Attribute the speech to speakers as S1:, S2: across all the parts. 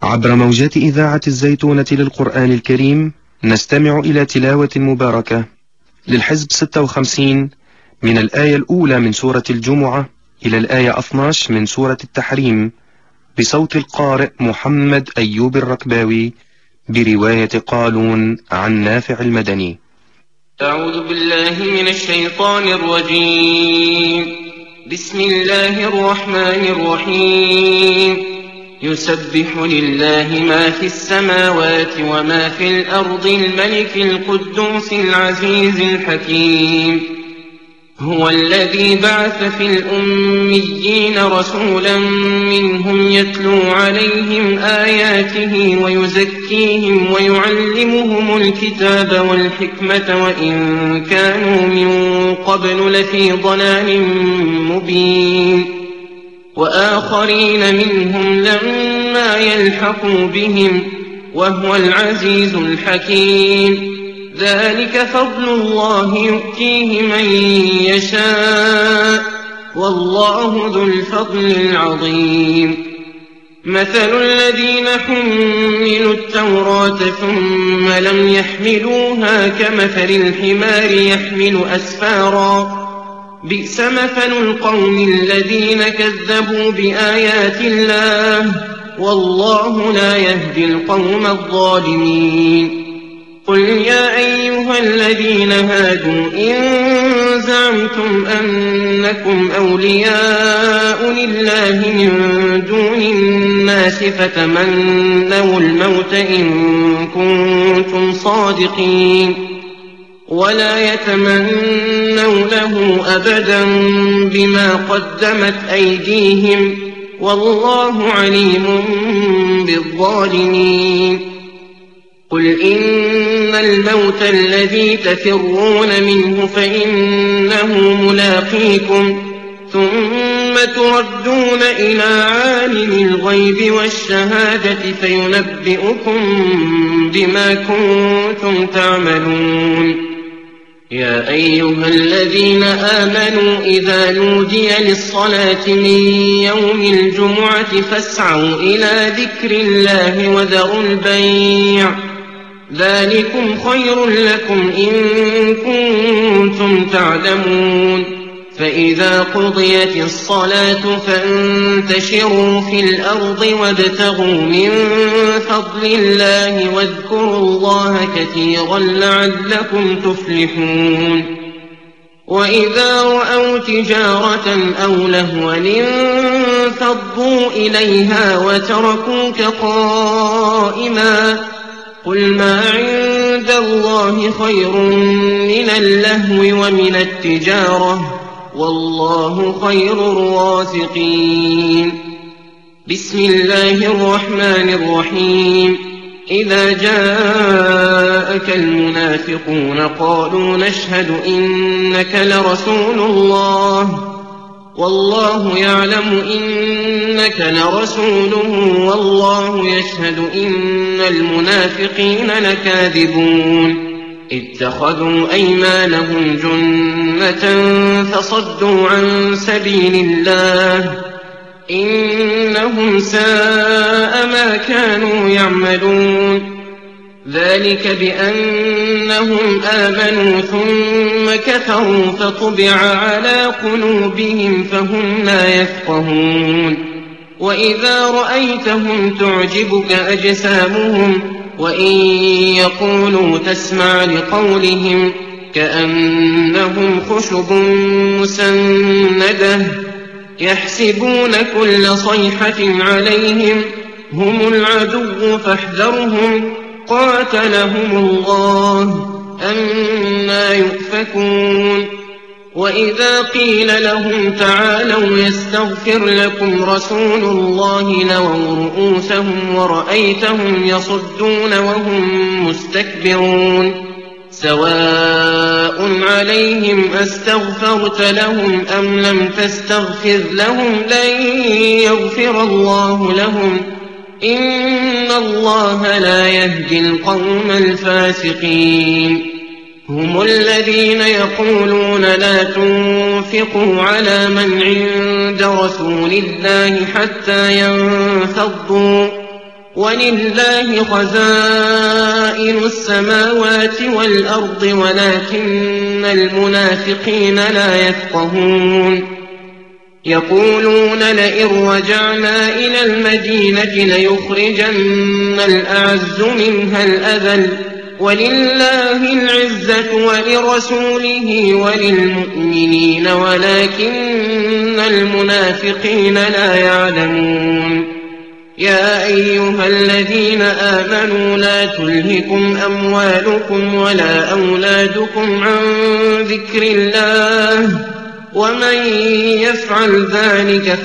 S1: عبر موجات إذاعة الزيتونة للقرآن الكريم نستمع إلى تلاوة مباركة للحزب 56 من الآية الأولى من سورة الجمعة إلى الآية 12 من سورة التحريم بصوت القارئ محمد أيوب الركباوي برواية قالون عن نافع المدني.
S2: أعوذ بالله من الشيطان الرجيم. بسم الله الرحمن الرحيم. يسبح لله ما في السماوات وما في الأرض الملك القدوس العزيز الحكيم. هو الذي بعث في الأميين رسولا منهم يتلو عليهم آياته ويزكيهم ويعلمهم الكتاب والحكمة وإن كانوا من قبل لفي ضلال مبين. وآخرين منهم لما يلحقوا بهم وهو العزيز الحكيم. ذلك فضل الله يؤتيه من يشاء والله ذو الفضل العظيم. مثل الذين حملوا التوراة ثم لم يحملوها كمثل الحمار يحمل أسفارا بئس مثل القوم الذين كذبوا بآيات الله والله لا يهدي القوم الظالمين. قل يا أيها الذين هادوا إن زعمتم أنكم أولياء لله من دون الناس فتمنوا الموت إن كنتم صادقين ولا يتمنونه أبدا بما قدمت أيديهم والله عليم بالظالمين. قل إن الموت الذي تفرون منه فإنه ملاقيكم ثم تردون إلى عالم الغيب والشهادة فينبئكم بما كنتم تعملون. يا أيها الذين آمنوا إذا نودي للصلاة من يوم الجمعة فاسعوا إلى ذكر الله وذروا البيع ذلكم خير لكم إن كنتم تعلمون. فإذا قضيت الصلاة فانتشروا في الأرض وابتغوا من فضل الله واذكروا الله كثيرا لعلكم تفلحون. وإذا رأوا تجارة أو لهوا انفضوا إليها وتركوك قائما قل ما عند الله خير من اللهو ومن التجارة والله خير الرازقين. بسم الله الرحمن الرحيم. إذا جاءك المنافقون قالوا نشهد إنك لرسول الله والله يعلم إنك لرسوله والله يشهد إن المنافقين لكاذبون. اتخذوا أيمانهم جنة فصدوا عن سبيل الله إنهم ساء ما كانوا يعملون. ذلك بأنهم آمنوا ثم كفروا فطبع على قلوبهم فهم لا يفقهون. وإذا رأيتهم تعجبك أجسامهم وإن يقولوا تسمع لقولهم كأنهم خشب مسندة يحسبون كل صيحة عليهم هم العدو فاحذرهم قاتلهم الله أنى يؤفكون. وإذا قيل لهم تعالوا يستغفر لكم رسول الله لووا رؤوسهم ورأيتهم يصدون وهم مستكبرون. سواء عليهم أستغفرت لهم أم لم تستغفر لهم لن يغفر الله لهم إن الله لا يهدي القوم الفاسقين. هم الذين يقولون لا تنفقوا على من عند رسول الله حتى ينفضوا ولله خزائن السماوات والأرض ولكن المنافقين لا يفقهون يقولون لئن رجعنا إلى المدينة ليخرجن الأعز منها الأذل ولله العزة ولرسوله وللمؤمنين ولكن المنافقين لا يعلمون يا أيها الذين آمنوا لا تلهكم أموالكم ولا أولادكم عن ذكر الله ومن يفعل ذلك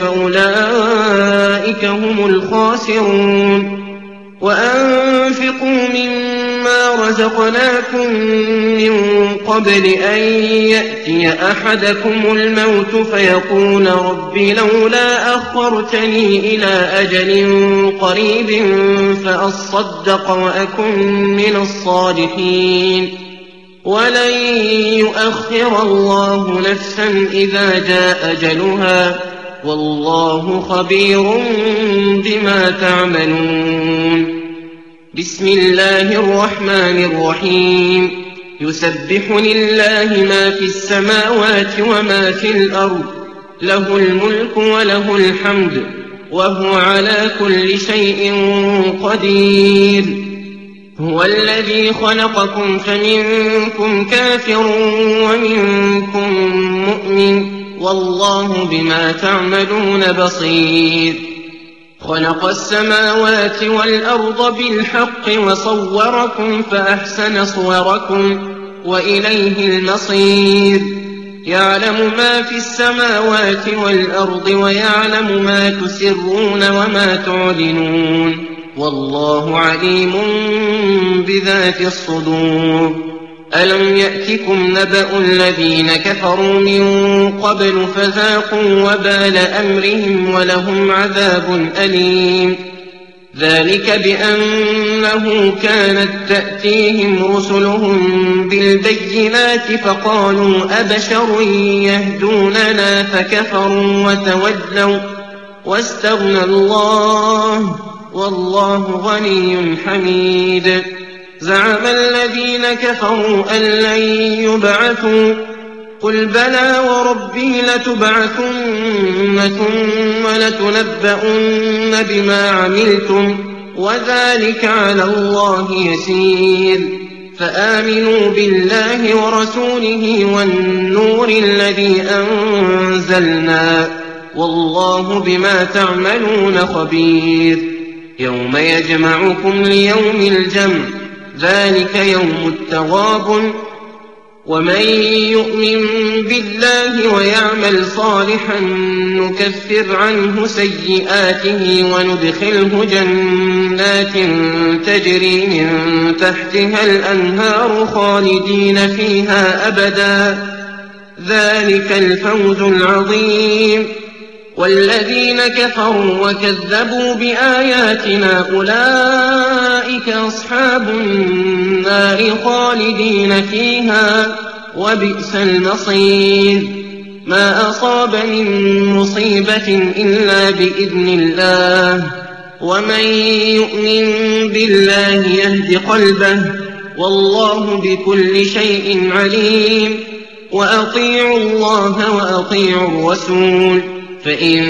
S2: فأولئك هم الخاسرون وأنفقوا مما رزقناكم من قبل أن يأتي أحدكم الموت فيقول رب لولا أخرتني إلى أجل قريب فأصدق وأكن من الصالحين ولن يؤخر الله نفسا إذا جاء أجلها والله خبير بما تعملون بسم الله الرحمن الرحيم يسبح لله ما في السماوات وما في الأرض له الملك وله الحمد وهو على كل شيء قدير هو الذي خلقكم فمنكم كافر ومنكم مؤمن والله بما تعملون بصير خلق السماوات والأرض بالحق وصوركم فأحسن صوركم وإليه المصير يعلم ما في السماوات والأرض ويعلم ما تسرون وما تعلنون والله عليم بذات الصدور ألم يأتكم نبأ الذين كفروا من قبل فذاقوا وبال أمرهم ولهم عذاب أليم ذلك بأنه كانت تأتيهم رسلهم بالبينات فقالوا أبشر يهدوننا فكفروا وتولوا واستغنى الله والله غني حميد زعم الذين كفروا أن لن يبعثوا قل بلى وربي لتبعثن ثم لتنبؤن بما عملتم وذلك على الله يسير فآمنوا بالله ورسوله والنور الذي أنزلنا والله بما تعملون خبير يوم يجمعكم ليوم الجمع ذلك يوم التغابن ومن يؤمن بالله ويعمل صالحا نكفر عنه سيئاته وندخله جنات تجري من تحتها الأنهار خالدين فيها أبدا ذلك الفوز العظيم والذين كفروا وكذبوا بآياتنا أولئك أصحاب النار خالدين فيها وبئس المصير ما أصاب من مصيبة إلا بإذن الله ومن يؤمن بالله يهد قلبه والله بكل شيء عليم وأطيعوا الله وأطيعوا الرسول فإن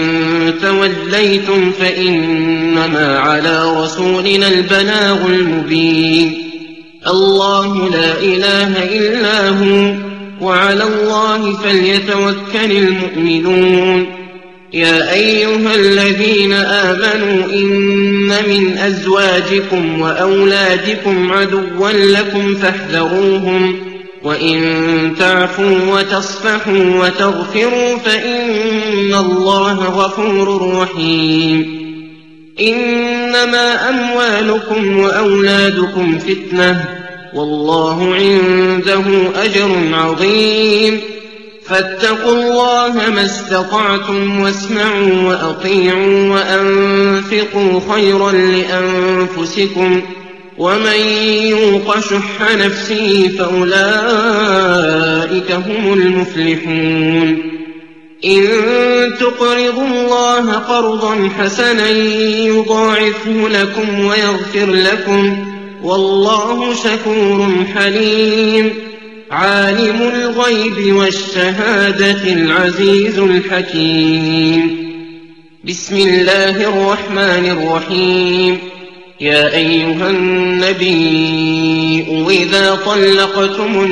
S2: توليتم فإنما على رسولنا البلاغ المبين الله لا إله إلا هو وعلى الله فليتوكل المؤمنون يا أيها الذين آمنوا إن من أزواجكم وأولادكم عدوا لكم فاحذروهم وإن تعفوا وتصفحوا وتغفروا فإن الله غفور رحيم إنما أموالكم وأولادكم فتنة والله عنده أجر عظيم فاتقوا الله ما استطعتم واسمعوا وأطيعوا وأنفقوا خيرا لأنفسكم ومن يوق شح نفسه فأولئك هم المفلحون إن تقرضوا الله قرضا حسنا يضاعفه لكم ويغفر لكم والله شكور حليم عالم الغيب والشهادة العزيز الحكيم. بسم الله الرحمن الرحيم. يا أيها النبي إذا طلقتم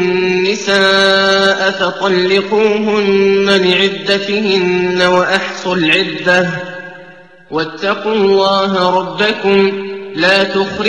S2: النساء فطلقوهن لعدتهن وأحصوا العدة واتقوا الله ربكم لا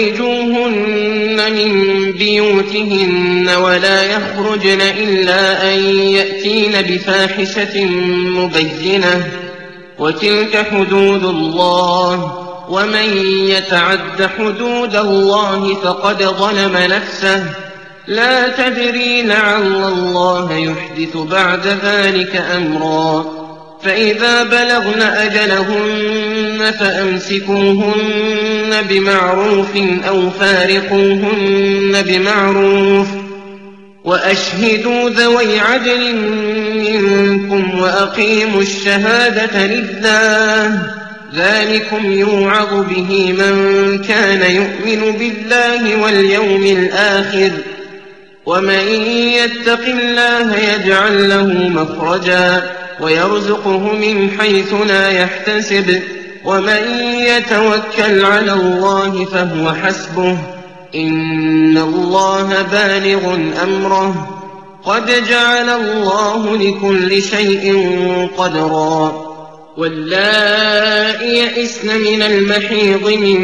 S2: تخرجوهن من بيوتهن ولا يخرجن إلا أن يأتين بفاحشة مبينة وتلك حدود الله ومن يتعد حدود الله فقد ظلم نفسه لا تدري لعل الله يحدث بعد ذلك أمرا. فإذا بلغن أجلهن فأمسكوهن بمعروف أو فارقوهن بمعروف وأشهدوا ذوي عدل منكم وأقيموا الشهادة لله ذلكم يوعظ به من كان يؤمن بالله واليوم الآخر ومن يتق الله يجعل له مخرجا ويرزقه من حيث لا يحتسب ومن يتوكل على الله فهو حسبه إن الله بالغ أمره قد جعل الله لكل شيء قدرا. واللائي يئسن من المحيض من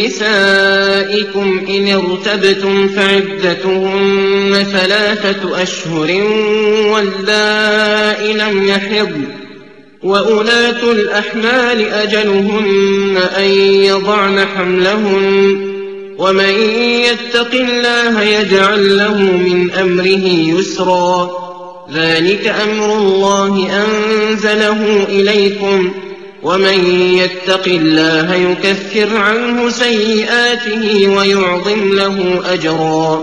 S2: نسائكم إن ارتبتم فعدتهن 3 أشهر واللائي لم يحضن وأولاة الأحمال أجلهن أن يضعن حملهن ومن يتق الله يجعل له من أمره يسرا ذلك أمر الله أنزله إليكم ومن يتق الله يكفر عنه سيئاته ويعظم له أجرا.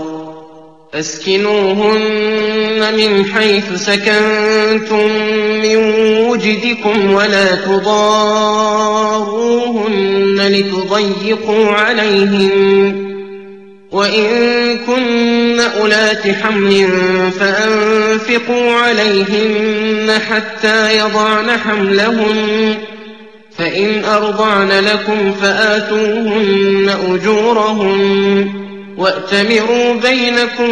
S2: أسكنوهن من حيث سكنتم من وجدكم ولا تضاروهن لتضيقوا عليهن وإن كن أولات حمل فأنفقوا عليهن حتى يضعن حملهن فإن أرضعن لكم فآتوهن أجورهن وأتمروا بينكم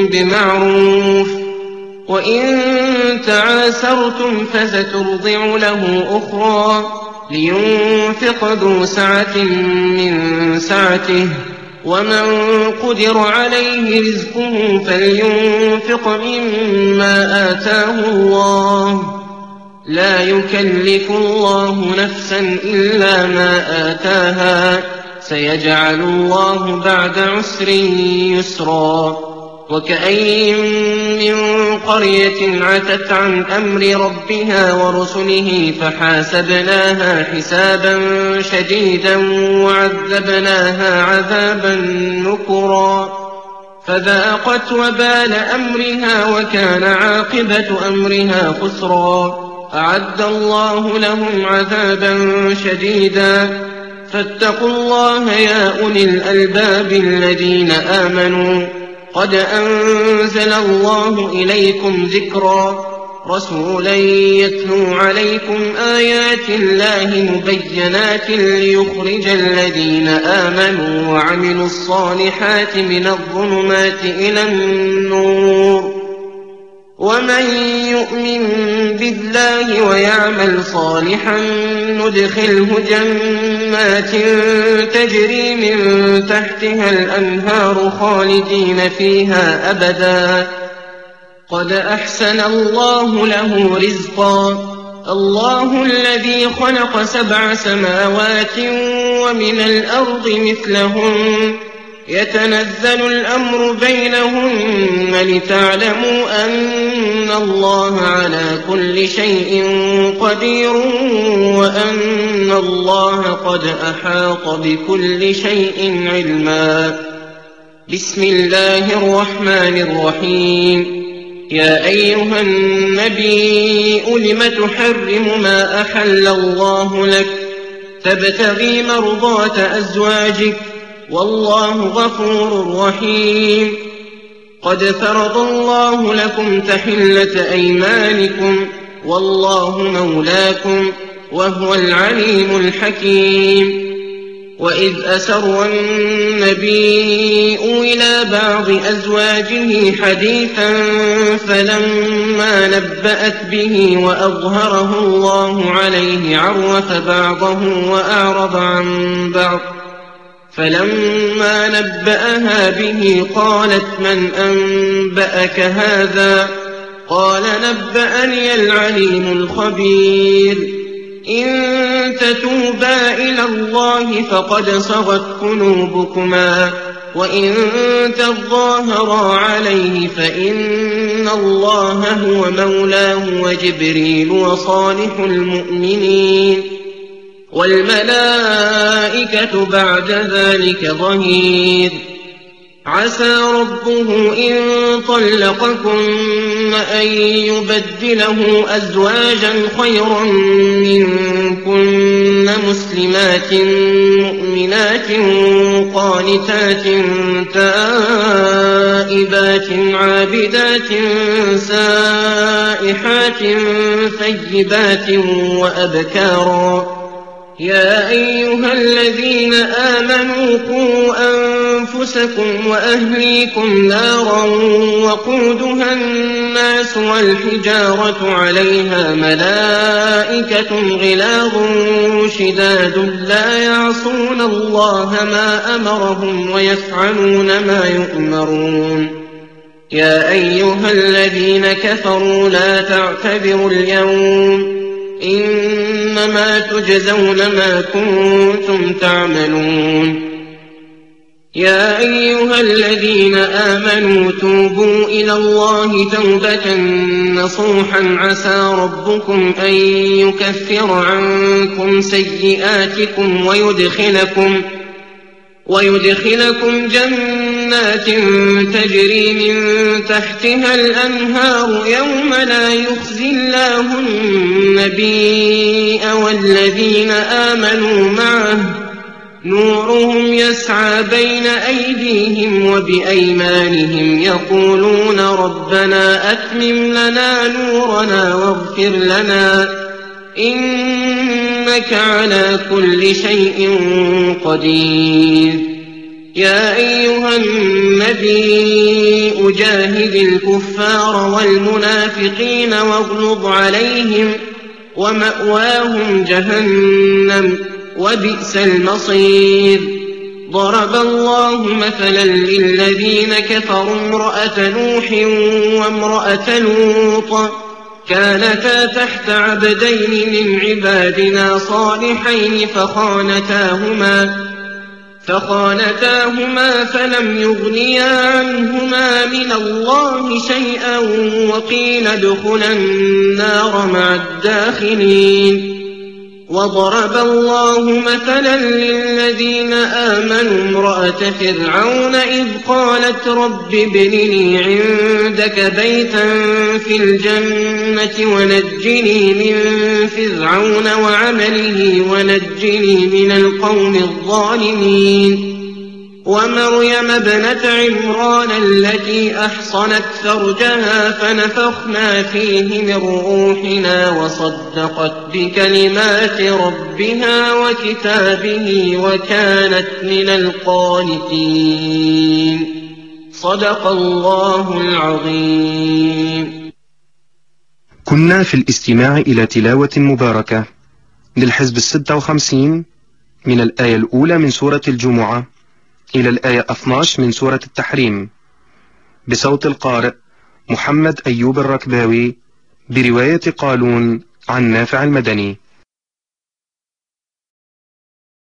S2: بمعروف وإن تعاسرتم فسترضع له أخرى لينفق ذو سعة من سعته ومن قدر عليه رزقه فلينفق مما آتاه الله لا يكلف الله نفسا إلا ما آتاها سيجعل الله بعد عسر يسرا. وكأين من قرية عتت عن أمر ربها ورسله فحاسبناها حسابا شديدا وعذبناها عذابا نكرا فذاقت وبال أمرها وكان عاقبة أمرها خسرا. أعد الله لهم عذابا شديدا فاتقوا الله يا أولي الألباب الذين آمنوا قد أنزل الله إليكم ذكرا رسولا يتلو عليكم آيات الله مبينات ليخرج الذين آمنوا وعملوا الصالحات من الظلمات إلى النور ومن يؤمن بالله ويعمل صالحا ندخله جنات تجري من تحتها الأنهار خالدين فيها أبدا قد أحسن الله له رزقا. الله الذي خلق 7 سماوات ومن الأرض مثلهن يتنزل الأمر بينهن لتعلموا أن الله على كل شيء قدير وأن الله قد أحاط بكل شيء علما. بسم الله الرحمن الرحيم. يا أيها النبي لم تحرم ما أحل الله لك تبتغي مرضات أزواجك والله غفور رحيم. قد فرض الله لكم تحلة أيمانكم والله مولاكم وهو العليم الحكيم. وإذ أسر النبي إلى بعض أزواجه حديثا فلما نبأت به وأظهره الله عليه عرف بعضه وأعرض عن بعض فلما نبأها به قالت من أنبأك هذا قال نبأني العليم الخبير. إن تتوبا إلى الله فقد صغت قلوبكما وإن تظاهرا عليه فإن الله هو مولاه وجبريل وصالح المؤمنين والملائكة بعد ذلك ظهير. عسى ربه إن طلقكن أن يبدله أزواجا خيرا منكن مسلمات مؤمنات قانتات تائبات عابدات سائحات ثيبات وأبكارا. يا أيها الذين آمنوا قوا أنفسكم وأهليكم نارا وقودها الناس والحجارة عليها ملائكة غلاظ شداد لا يعصون الله ما أمرهم ويفعلون ما يؤمرون. يا أيها الذين كفروا لا تعتذروا اليوم إنما تجزون ما كنتم تعملون. يا أيها الذين آمنوا توبوا إلى الله توبة نصوحا عسى ربكم أن يكفر عنكم سيئاتكم ويدخلكم جنات تجري من تحتها الأنهار يوم لا يخزي الله النبي والذين آمنوا معه نورهم يسعى بين أيديهم وبأيمانهم يقولون ربنا أتمم لنا نورنا واغفر لنا إنك على كل شيء قدير. يا أيها النبي أجاهد الكفار والمنافقين واغلظ عليهم ومأواهم جهنم وبئس المصير. ضرب الله مثلا للذين كفروا امرأة نوح وامرأة لوط كانتا تحت عبدين من عبادنا صالحين فخانتاهما فلم يغنيا عنهما من الله شيئا وقيل ادخلا النار مع الداخلين. وضرب الله مثلا للذين آمنوا امرأة فرعون إذ قالت رب ابن لي عندك بيتا في الجنة ونجني من فرعون وعمله ونجني من القوم الظالمين. ومريم ابنة عمران التي أحصنت فرجها فنفخنا فيه من روحنا وصدقت بكلمات ربها وكتابه وكانت من القانتين. صدق الله العظيم.
S1: كنا في الاستماع إلى تلاوة مباركة للحزب 56 من الآية الأولى من سورة الجمعة إلى الآية 12 من سورة التحريم بصوت القارئ محمد أيوب الركباوي برواية قالون عن نافع المدني.